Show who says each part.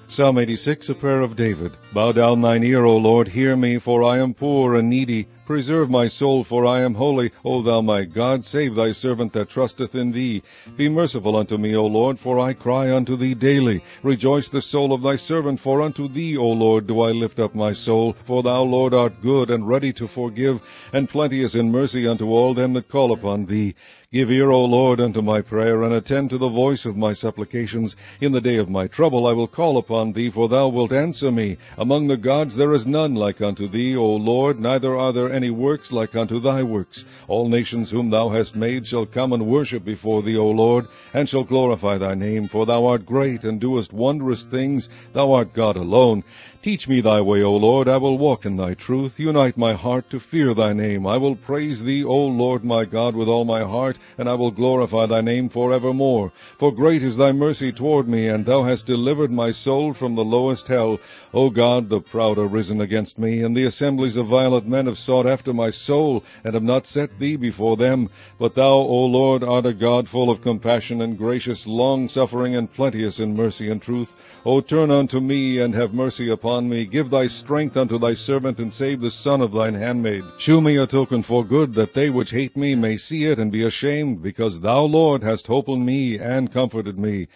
Speaker 1: Psalm 86, a prayer of David. Bow down thine ear, O Lord, hear me, for I am poor and needy. Preserve my soul, for I am holy. O thou my God, save thy servant that trusteth in thee. Be merciful unto me, O Lord, for I cry unto thee daily. Rejoice the soul of thy servant, for unto thee, O Lord, do I lift up my soul. For thou, Lord, art good and ready to forgive, and plenteous in mercy unto all them that call upon thee. Give ear, O Lord, unto my prayer, and attend to the voice of my supplications. In the day of my trouble I will call upon thee, for thou wilt answer me. Among the gods there is none like unto thee, O Lord, neither are there any works like unto thy works. All nations whom thou hast made shall come and worship before thee, O Lord, and shall glorify thy name, for thou art great, and doest wondrous things. Thou art God alone. Teach me thy way, O Lord, I will walk in thy truth. Unite my heart to fear thy name. I will praise thee, O Lord my God, with all my heart, and I will glorify thy name forevermore. For great is thy mercy toward me, and thou hast delivered my soul from the lowest hell. O God, the proud are risen against me, and the assemblies of violent men have sought after my soul, and have not set thee before them. But thou, O Lord, art a God full of compassion and gracious, long-suffering, and plenteous in mercy and truth. O turn unto me, and have mercy upon me. Give thy strength unto thy servant, and save the son of thine handmaid. Shew me a token for good, that they which hate me may see it and be ashamed, because thou, Lord, hast holpen me and comforted me.